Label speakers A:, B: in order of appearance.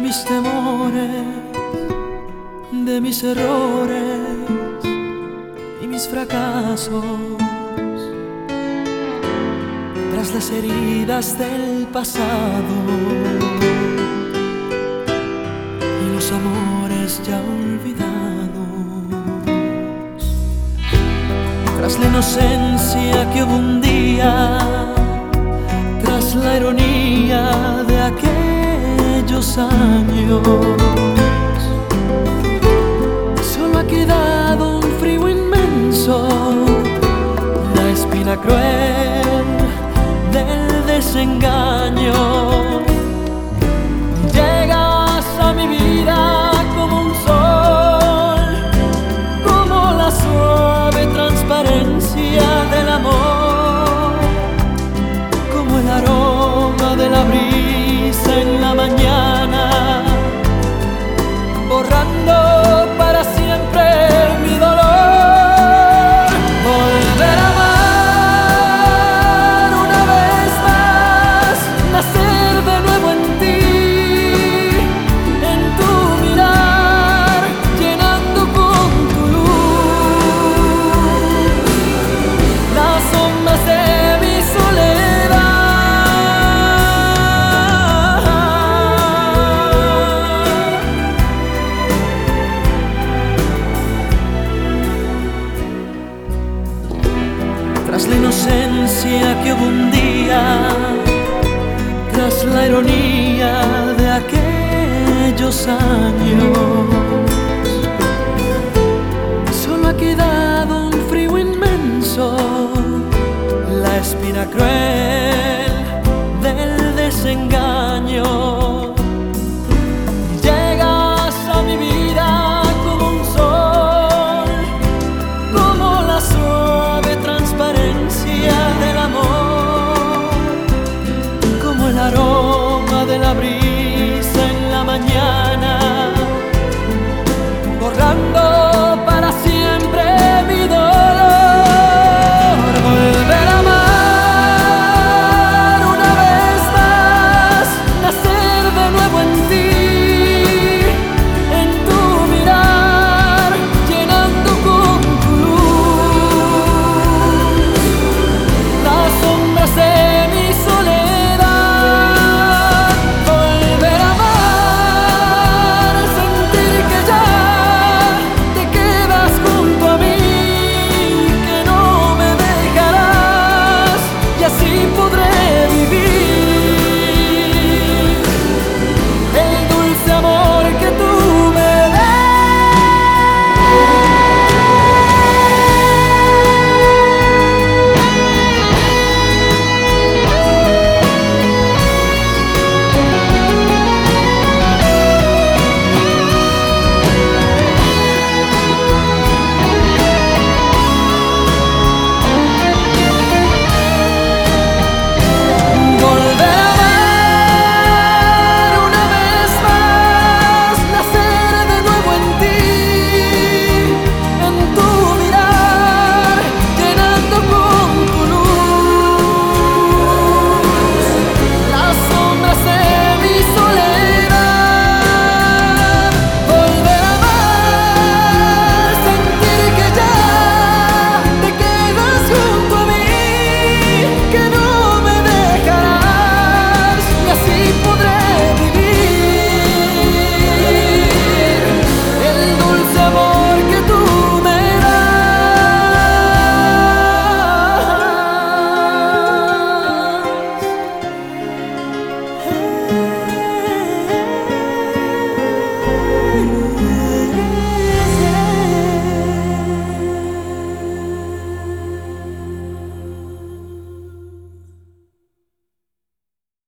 A: mis temores, de mis errores y mis fracasos, tras las heridas del pasado y los amores ya olvidados, tras la inocencia que hubo un día, tras la ironía de aquellos años, solo ha quedado un frío inmenso, la espina cruel del desengaño. Llegas a mi vida como un sol, como la suave transparencia del amor, como el aroma de la brisa en la mañana, borrando para siempre mi dolor. Volver a amar una vez más, nacer de nuevo en ti, en tu mirar, llenando con tu luz las sombras de mi soledad. Tras la inocencia que hubo un día, tras la ironía de aquellos años, solo ha quedado un frío inmenso, la espina cruel